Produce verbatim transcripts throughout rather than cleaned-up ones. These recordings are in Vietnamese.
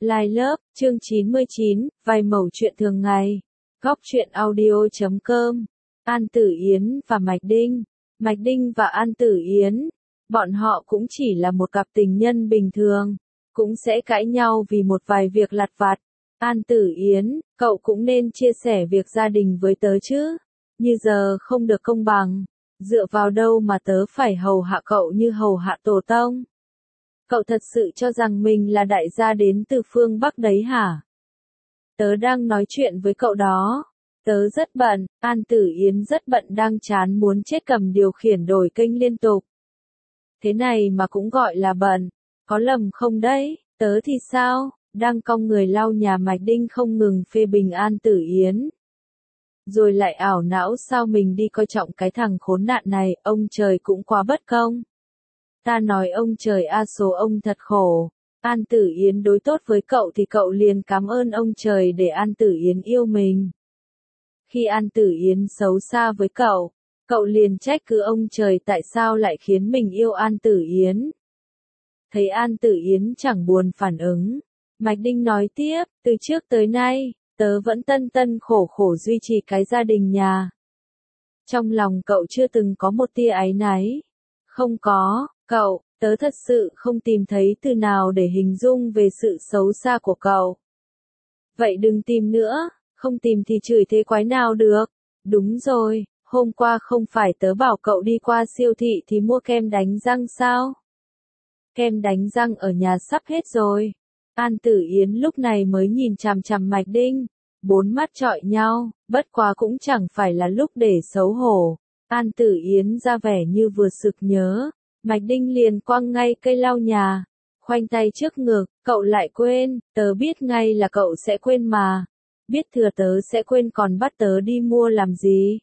Lai lớp, chương chín mươi chín, vài mẩu chuyện thường ngày. Góc truyện audio chấm com. An Tử Yến và Mạch Đinh. Mạch Đinh và An Tử Yến, bọn họ cũng chỉ là một cặp tình nhân bình thường, cũng sẽ cãi nhau vì một vài việc lặt vặt. An Tử Yến, cậu cũng nên chia sẻ việc gia đình với tớ chứ, như giờ không được công bằng, dựa vào đâu mà tớ phải hầu hạ cậu như hầu hạ tổ tông. Cậu thật sự cho rằng mình là đại gia đến từ phương Bắc đấy hả? Tớ đang nói chuyện với cậu đó. Tớ rất bận, An Tử Yến rất bận đang chán muốn chết cầm điều khiển đổi kênh liên tục. Thế này mà cũng gọi là bận, có lầm không đấy? Tớ thì sao? Đang cong người lau nhà Mạch Đinh không ngừng phê bình An Tử Yến. Rồi lại ảo não sao mình đi coi trọng cái thằng khốn nạn này, ông trời cũng quá bất công. Ta nói ông trời a số ông thật khổ. An Tử Yến đối tốt với cậu thì cậu liền cảm ơn ông trời để An Tử Yến yêu mình. Khi An Tử Yến xấu xa với cậu, cậu liền trách cứ ông trời tại sao lại khiến mình yêu An Tử Yến. Thấy An Tử Yến chẳng buồn phản ứng, Mạch Đinh nói tiếp, từ trước tới nay, tớ vẫn tân tân khổ khổ duy trì cái gia đình nhà. Trong lòng cậu chưa từng có một tia áy náy. Không có, cậu, tớ thật sự không tìm thấy từ nào để hình dung về sự xấu xa của cậu. Vậy đừng tìm nữa, không tìm thì chửi thế quái nào được. Đúng rồi, hôm qua không phải tớ bảo cậu đi qua siêu thị thì mua kem đánh răng sao? Kem đánh răng ở nhà sắp hết rồi. An Tử Yến lúc này mới nhìn chằm chằm Mạch Đinh, bốn mắt chọi nhau, bất quá cũng chẳng phải là lúc để xấu hổ. An Tử Yến ra vẻ như vừa sực nhớ, Mạch Đinh liền quăng ngay cây lau nhà, khoanh tay trước ngực, cậu lại quên, tớ biết ngay là cậu sẽ quên mà, biết thừa tớ sẽ quên còn bắt tớ đi mua làm gì.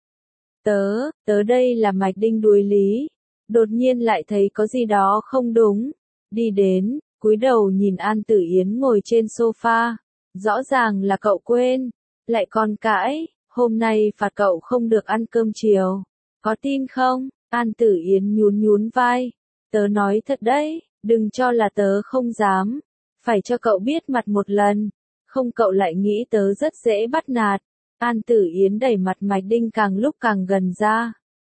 Tớ, tớ đây là Mạch Đinh đuối lý, đột nhiên lại thấy có gì đó không đúng, đi đến, cúi đầu nhìn An Tử Yến ngồi trên sofa, rõ ràng là cậu quên, lại còn cãi, hôm nay phạt cậu không được ăn cơm chiều, có tin không? An Tử Yến nhún nhún vai, tớ nói thật đấy, đừng cho là tớ không dám, phải cho cậu biết mặt một lần, không cậu lại nghĩ tớ rất dễ bắt nạt. An Tử Yến đẩy mặt Mạch Đinh càng lúc càng gần ra.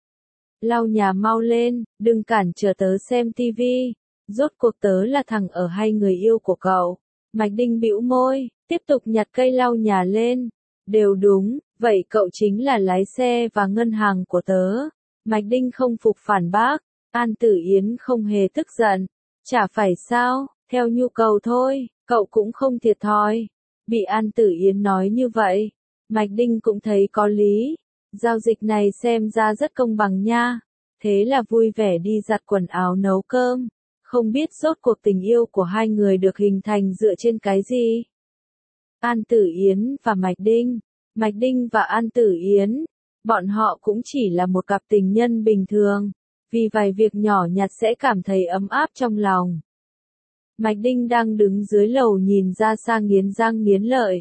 Lau nhà mau lên, đừng cản trở tớ xem tivi, rốt cuộc tớ là thằng ở hay người yêu của cậu. Mạch Đinh bĩu môi, tiếp tục nhặt cây lau nhà lên, đều đúng, vậy cậu chính là lái xe và ngân hàng của tớ. Mạch Đinh không phục phản bác, An Tử Yến không hề tức giận, chả phải sao, theo nhu cầu thôi, cậu cũng không thiệt thòi. Bị An Tử Yến nói như vậy, Mạch Đinh cũng thấy có lý, giao dịch này xem ra rất công bằng nha, thế là vui vẻ đi giặt quần áo nấu cơm, không biết rốt cuộc tình yêu của hai người được hình thành dựa trên cái gì. An Tử Yến và Mạch Đinh, Mạch Đinh và An Tử Yến, bọn họ cũng chỉ là một cặp tình nhân bình thường, vì vài việc nhỏ nhặt sẽ cảm thấy ấm áp trong lòng. Mạch Đinh đang đứng dưới lầu nhìn ra xa nghiến răng nghiến lợi.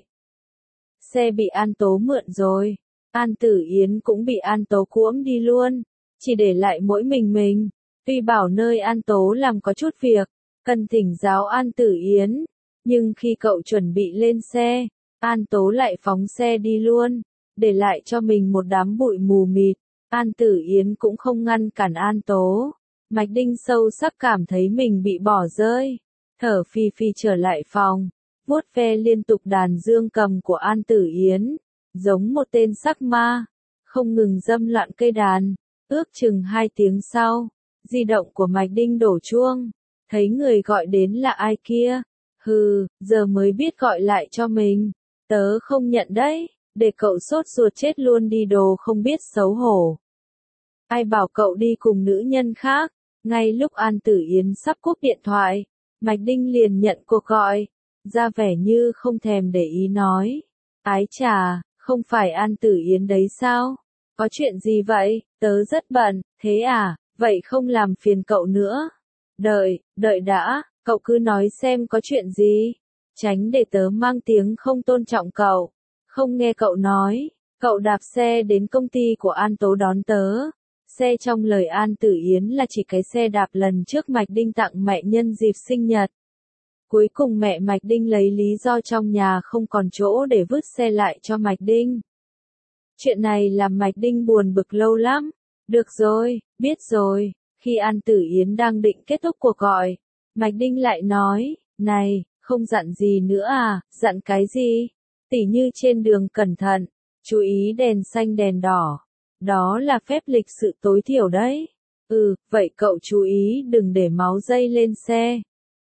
Xe bị An Tố mượn rồi, An Tử Yến cũng bị An Tố cuỗm đi luôn, chỉ để lại mỗi mình mình. Tuy bảo nơi An Tố làm có chút việc, cần thỉnh giáo An Tử Yến, nhưng khi cậu chuẩn bị lên xe, An Tố lại phóng xe đi luôn, để lại cho mình một đám bụi mù mịt. An Tử Yến cũng không ngăn cản An Tố. Mạch Đinh sâu sắc cảm thấy mình bị bỏ rơi, thở phì phì trở lại phòng, vuốt ve liên tục đàn dương cầm của An Tử Yến, giống một tên sắc ma, không ngừng dâm loạn cây đàn. Ước chừng hai tiếng sau, di động của Mạch Đinh đổ chuông, thấy người gọi đến là ai kia. Hừ, giờ mới biết gọi lại cho mình, tớ không nhận đấy, để cậu sốt ruột chết luôn đi đồ không biết xấu hổ. Ai bảo cậu đi cùng nữ nhân khác? Ngay lúc An Tử Yến sắp cúp điện thoại, Mạch Đinh liền nhận cuộc gọi, ra vẻ như không thèm để ý nói. Ái chà, không phải An Tử Yến đấy sao? Có chuyện gì vậy? Tớ rất bận, thế à? Vậy không làm phiền cậu nữa. Đợi, đợi đã, cậu cứ nói xem có chuyện gì. Tránh để tớ mang tiếng không tôn trọng cậu. Không nghe cậu nói, cậu đạp xe đến công ty của An Tố đón tớ. Xe trong lời An Tử Yến là chỉ cái xe đạp lần trước Mạch Đinh tặng mẹ nhân dịp sinh nhật Cuối cùng mẹ Mạch Đinh lấy lý do trong nhà không còn chỗ để vứt xe lại cho Mạch Đinh. Chuyện này làm Mạch Đinh buồn bực lâu lắm. Được rồi, biết rồi. Khi An Tử Yến đang định kết thúc cuộc gọi, Mạch Đinh lại nói, này, không dặn gì nữa à, dặn cái gì? Tỉ như trên đường cẩn thận, chú ý đèn xanh đèn đỏ. Đó là phép lịch sự tối thiểu đấy. Ừ, vậy cậu chú ý đừng để máu dây lên xe.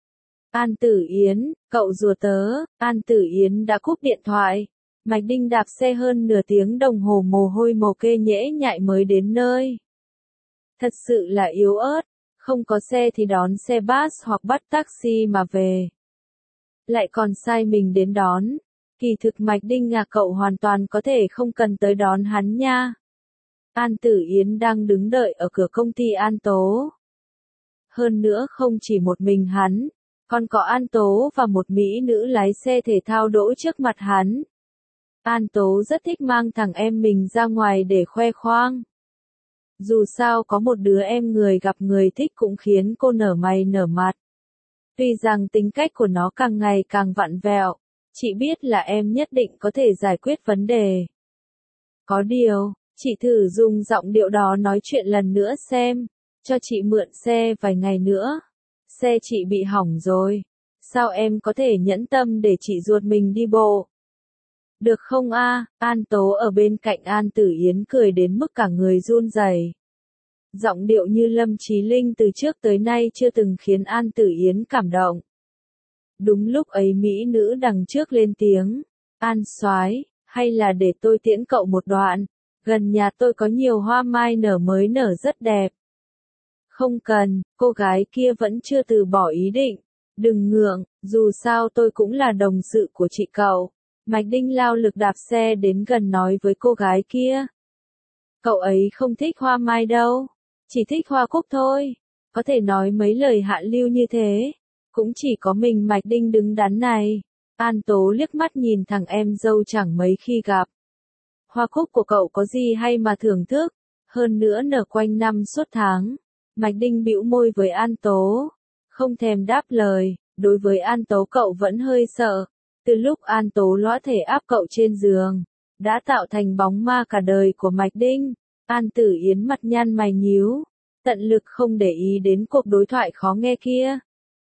An Tử Yến, cậu rùa tớ, An Tử Yến đã cúp điện thoại. Mạch Đinh đạp xe hơn nửa tiếng đồng hồ mồ hôi mồ kê nhễ nhại mới đến nơi. Thật sự là yếu ớt, không có xe thì đón xe bus hoặc bắt taxi mà về. Lại còn sai mình đến đón. Kỳ thực Mạch Đinh à, cậu hoàn toàn có thể không cần tới đón hắn nha. An Tử Yến đang đứng đợi ở cửa công ty An Tố. Hơn nữa không chỉ một mình hắn, còn có An Tố và một mỹ nữ lái xe thể thao đỗ trước mặt hắn. An Tố rất thích mang thằng em mình ra ngoài để khoe khoang. Dù sao có một đứa em người gặp người thích cũng khiến cô nở mày nở mặt. Tuy rằng tính cách của nó càng ngày càng vặn vẹo, chị biết là em nhất định có thể giải quyết vấn đề. Có điều, chị thử dùng giọng điệu đó nói chuyện lần nữa xem, cho chị mượn xe vài ngày nữa. Xe chị bị hỏng rồi, sao em có thể nhẫn tâm để chị ruột mình đi bộ? Được không a? An Tố ở bên cạnh An Tử Yến cười đến mức cả người run rẩy. Giọng điệu như Lâm Chí Linh từ trước tới nay chưa từng khiến An Tử Yến cảm động. Đúng lúc ấy mỹ nữ đằng trước lên tiếng, An soái, hay là để tôi tiễn cậu một đoạn, gần nhà tôi có nhiều hoa mai nở mới nở rất đẹp. Không cần, cô gái kia vẫn chưa từ bỏ ý định, đừng ngượng, dù sao tôi cũng là đồng sự của chị cậu. Mạch Đinh lao lực đạp xe đến gần nói với cô gái kia. Cậu ấy không thích hoa mai đâu, chỉ thích hoa cúc thôi, có thể nói mấy lời hạ lưu như thế, cũng chỉ có mình Mạch Đinh đứng đắn này. An Tố liếc mắt nhìn thằng em dâu chẳng mấy khi gặp. Hoa cúc của cậu có gì hay mà thưởng thức, hơn nữa nở quanh năm suốt tháng. Mạch Đinh bĩu môi với An Tố, không thèm đáp lời, đối với An Tố cậu vẫn hơi sợ. Từ lúc An Tố lõa thể áp cậu trên giường, đã tạo thành bóng ma cả đời của Mạch Đinh. An Tử Yến mặt nhăn mày nhíu, tận lực không để ý đến cuộc đối thoại khó nghe kia.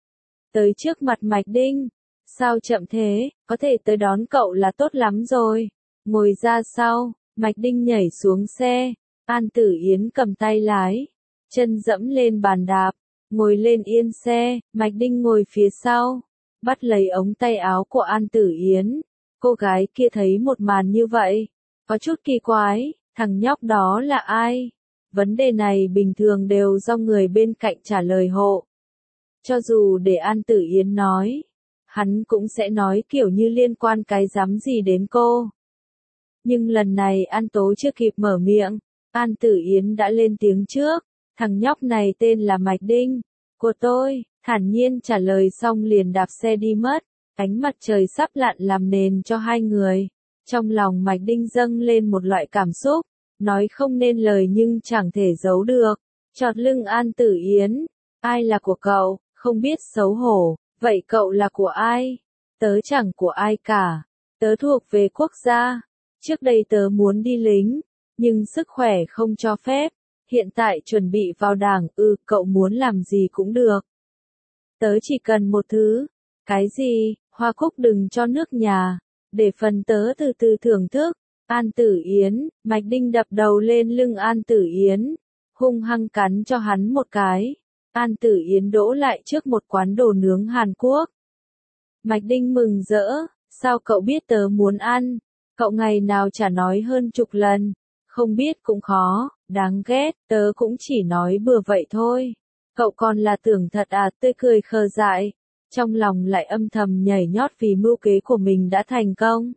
Tới trước mặt Mạch Đinh, sao chậm thế, có thể tới đón cậu là tốt lắm rồi. Ngồi ra sau, Mạch Đinh nhảy xuống xe, An Tử Yến cầm tay lái, chân dẫm lên bàn đạp, ngồi lên yên xe, Mạch Đinh ngồi phía sau, bắt lấy ống tay áo của An Tử Yến. Cô gái kia thấy một màn như vậy, có chút kỳ quái, thằng nhóc đó là ai? Vấn đề này bình thường đều do người bên cạnh trả lời hộ. Cho dù để An Tử Yến nói, hắn cũng sẽ nói kiểu như liên quan cái dám gì đến cô. Nhưng lần này An Tố chưa kịp mở miệng, An Tử Yến đã lên tiếng trước, thằng nhóc này tên là Mạch Đinh, của tôi, thản nhiên trả lời xong liền đạp xe đi mất, ánh mặt trời sắp lặn làm nền cho hai người. Trong lòng Mạch Đinh dâng lên một loại cảm xúc, nói không nên lời nhưng chẳng thể giấu được. Chọt lưng An Tử Yến, ai là của cậu, không biết xấu hổ, vậy cậu là của ai? Tớ chẳng của ai cả, tớ thuộc về quốc gia. Trước đây tớ muốn đi lính, nhưng sức khỏe không cho phép. Hiện tại chuẩn bị vào đảng, ừ, cậu muốn làm gì cũng được. Tớ chỉ cần một thứ. Cái gì? Hoa cúc đừng cho nước nhà. Để phần tớ từ từ thưởng thức. An Tử Yến, Mạch Đinh đập đầu lên lưng An Tử Yến, hung hăng cắn cho hắn một cái. An Tử Yến đỗ lại trước một quán đồ nướng Hàn Quốc. Mạch Đinh mừng rỡ, sao cậu biết tớ muốn ăn? Cậu ngày nào chả nói hơn chục lần. Không biết cũng khó, đáng ghét, tớ cũng chỉ nói bừa vậy thôi. Cậu còn là tưởng thật à, tươi cười khờ dại. Trong lòng lại âm thầm nhảy nhót vì mưu kế của mình đã thành công.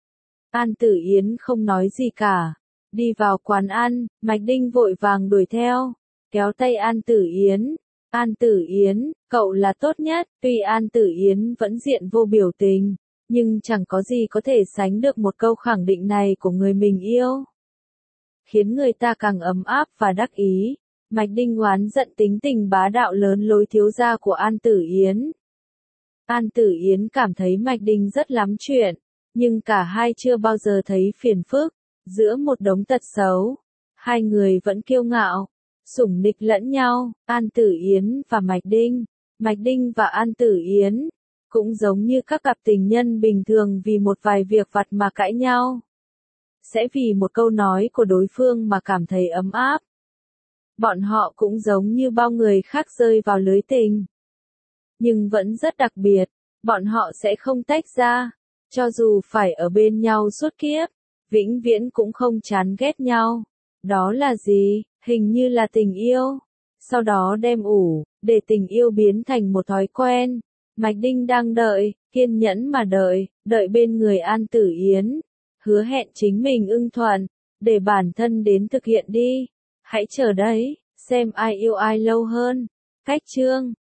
An Tử Yến không nói gì cả. Đi vào quán ăn, Mạch Đinh vội vàng đuổi theo, kéo tay An Tử Yến. An Tử Yến, cậu là tốt nhất. Tuy An Tử Yến vẫn diện vô biểu tình, nhưng chẳng có gì có thể sánh được một câu khẳng định này của người mình yêu. Khiến người ta càng ấm áp và đắc ý. Mạch Đinh oán giận tính tình bá đạo lớn lối thiếu gia của An Tử Yến. An Tử Yến cảm thấy Mạch Đinh rất lắm chuyện, nhưng cả hai chưa bao giờ thấy phiền phức. Giữa một đống tật xấu, hai người vẫn kiêu ngạo, sủng nịch lẫn nhau. An Tử Yến và Mạch Đinh, Mạch Đinh và An Tử Yến, cũng giống như các cặp tình nhân bình thường vì một vài việc vặt mà cãi nhau. Sẽ vì một câu nói của đối phương mà cảm thấy ấm áp. Bọn họ cũng giống như bao người khác rơi vào lưới tình. Nhưng vẫn rất đặc biệt, bọn họ sẽ không tách ra, cho dù phải ở bên nhau suốt kiếp, vĩnh viễn cũng không chán ghét nhau. Đó là gì? Hình như là tình yêu. Sau đó đem ủ, để tình yêu biến thành một thói quen. Mạch Đinh đang đợi, kiên nhẫn mà đợi, đợi bên người An Tử Yến. Hứa hẹn chính mình ưng thuận, để bản thân đến thực hiện đi. Hãy chờ đấy, xem ai yêu ai lâu hơn. Cách chương